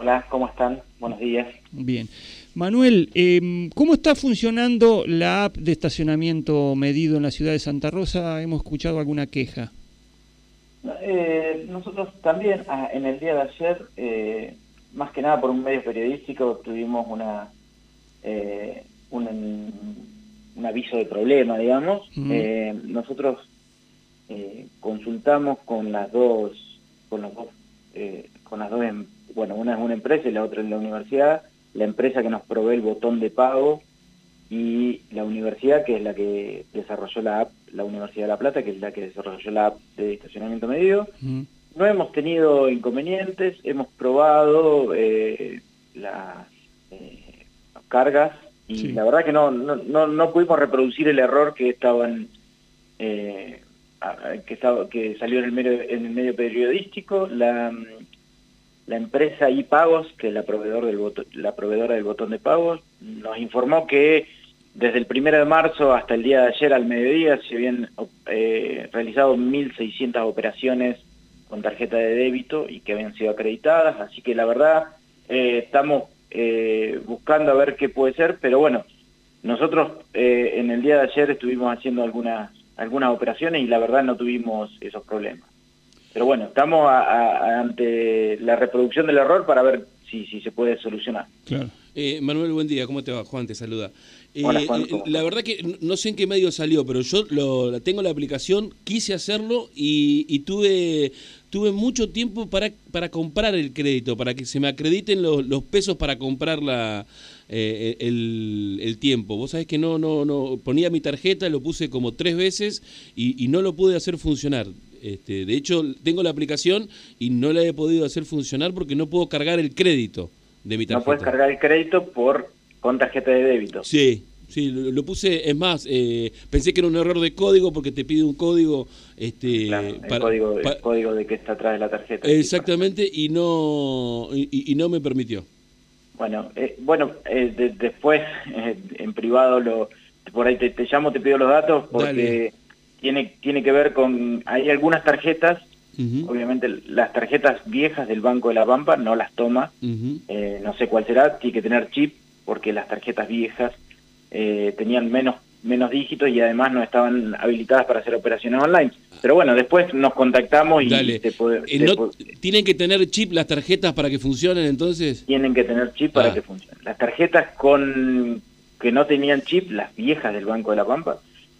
Hola, ¿cómo están? Buenos días. Bien. Manuel, ¿cómo está funcionando la app de estacionamiento medido en la ciudad de Santa Rosa? Hemos escuchado alguna queja. Nosotros también, en el día de ayer, más que nada por un medio periodístico, tuvimos un aviso de problema, digamos. Nosotros consultamos con las dos, bueno, una es una empresa y la otra es la universidad, la empresa que nos provee el botón de pago y la universidad, que es la que desarrolló la app, la Universidad de La Plata, que es la que desarrolló la app de estacionamiento medido. No hemos tenido inconvenientes, hemos probado las cargas y sí, la verdad que no pudimos reproducir el error que que salió en el medio periodístico. La empresa iPagos, que es la proveedora del botón de pagos, nos informó que desde el 1 de marzo hasta el día de ayer al mediodía se habían realizado 1.600 operaciones con tarjeta de débito y que habían sido acreditadas, así que la verdad estamos buscando a ver qué puede ser, pero bueno, nosotros en el día de ayer estuvimos haciendo algunas operaciones y la verdad no tuvimos esos problemas. Pero bueno, estamos ante la reproducción del error para ver si se puede solucionar. Claro. Manuel, buen día, ¿cómo te va? Juan te saluda. Hola, Juan, la verdad que no sé en qué medio salió, pero yo tengo la aplicación, quise hacerlo y tuve mucho tiempo para comprar el crédito, para que se me acrediten los pesos para comprar el tiempo. Vos sabés que no ponía mi tarjeta, lo puse como 3 veces y no lo pude hacer funcionar. De hecho, tengo la aplicación y no la he podido hacer funcionar porque no puedo cargar el crédito de mi tarjeta. No puedes cargar el crédito con tarjeta de débito. Sí, lo puse, es más, pensé que era un error de código porque te pide un código. Claro, el código de que está atrás de la tarjeta. Exactamente, y no me permitió. Bueno, después en privado por ahí te llamo, te pido los datos porque tiene que ver con, hay algunas tarjetas, obviamente las tarjetas viejas del Banco de la Pampa no las toma, no sé cuál será, tiene que tener chip porque las tarjetas viejas tenían menos dígitos y además no estaban habilitadas para hacer operaciones online. Pero bueno, después nos contactamos y ¿Tienen que tener chip las tarjetas para que funcionen entonces? Tienen que tener chip para que funcionen. Las tarjetas que no tenían chip, las viejas del Banco de la Pampa,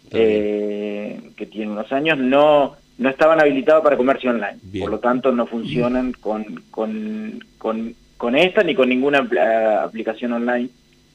que tienen unos años, no estaban habilitados para comercio online. Bien. Por lo tanto, no funcionan con esta ni con ninguna aplicación online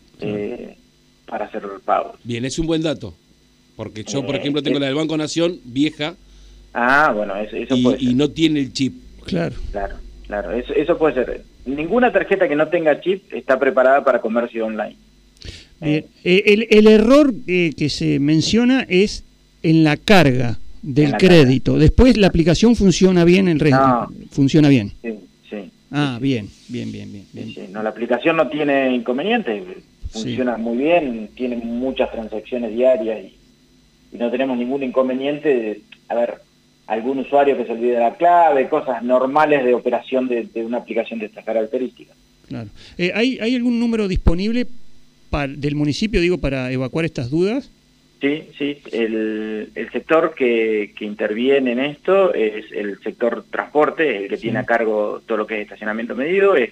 para hacer pagos. Bien, es un buen dato. Porque yo, por ejemplo, tengo la del Banco Nación, vieja. Bueno, eso puede ser. Y no tiene el chip. Claro. Eso puede ser. Ninguna tarjeta que no tenga chip está preparada para comercio online. Bien. El error que se menciona es en la carga del crédito. Después la aplicación funciona bien, el resto funciona bien. Sí. Bien. Sí. No, la aplicación no tiene inconvenientes, funciona muy bien, tiene muchas transacciones diarias y no tenemos ningún inconveniente. Algún usuario que se olvide de la clave, cosas normales de operación de una aplicación de estas características. Claro. ¿Hay algún número disponible del municipio, para evacuar estas dudas? Sí. El sector que interviene en esto es el sector transporte, el que tiene a cargo todo lo que es estacionamiento medido, es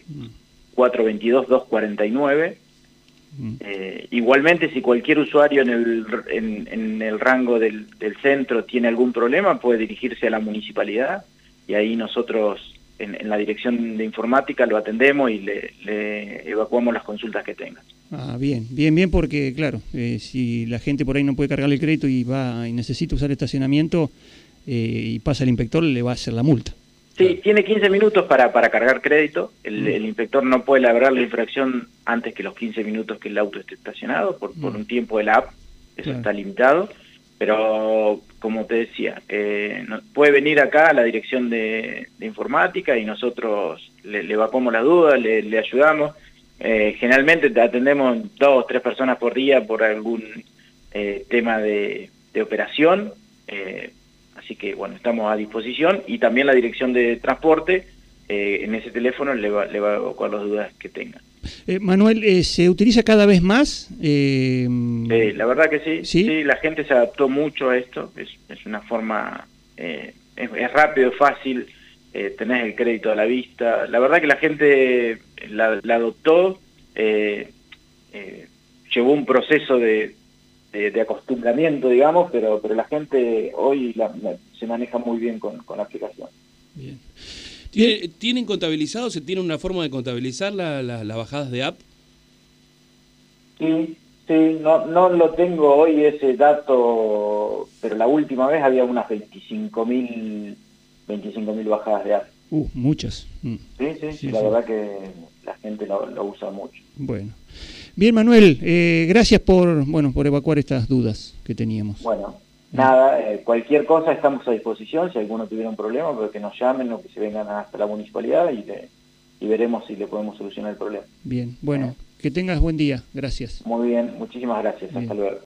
422-249. Igualmente, si cualquier usuario en el rango del centro tiene algún problema, puede dirigirse a la municipalidad y ahí nosotros en la dirección de informática lo atendemos y le evacuamos las consultas que tenga. Bien, porque claro, si la gente por ahí no puede cargar el crédito y necesita usar estacionamiento y pasa el inspector, le va a hacer la multa. Sí, tiene 15 minutos para cargar crédito. El inspector no puede elaborar la infracción antes que los 15 minutos que el auto esté estacionado, por un tiempo de la app, eso está limitado. Pero, como te decía, puede venir acá a la dirección de informática y nosotros le evacuamos las dudas, le ayudamos. Generalmente te atendemos 2 o 3 personas por día por algún tema de operación. Así que, bueno, estamos a disposición y también la dirección de transporte en ese teléfono le va a evacuar las dudas que tengan. Manuel, ¿se utiliza cada vez más? La verdad que sí, sí, sí, la gente se adaptó mucho a esto, es una forma, es rápido, fácil, tenés el crédito a la vista, la verdad que la gente la adoptó, llevó un proceso de acostumbramiento, digamos, pero la gente hoy se maneja muy bien con la aplicación. Bien. ¿Tienen contabilizado, se tiene una forma de contabilizar las bajadas de app? Sí, no lo tengo hoy ese dato, pero la última vez había unas 25.000 bajadas de app. Muchas. Sí, la verdad que la gente lo usa mucho. Bueno. Bien, Manuel, gracias por evacuar estas dudas que teníamos. Bueno, nada, cualquier cosa estamos a disposición, si alguno tuviera un problema, pero que nos llamen o que se vengan hasta la municipalidad y veremos si le podemos solucionar el problema. Bien, bueno, que tengas buen día, gracias. Muy bien, muchísimas gracias, hasta luego.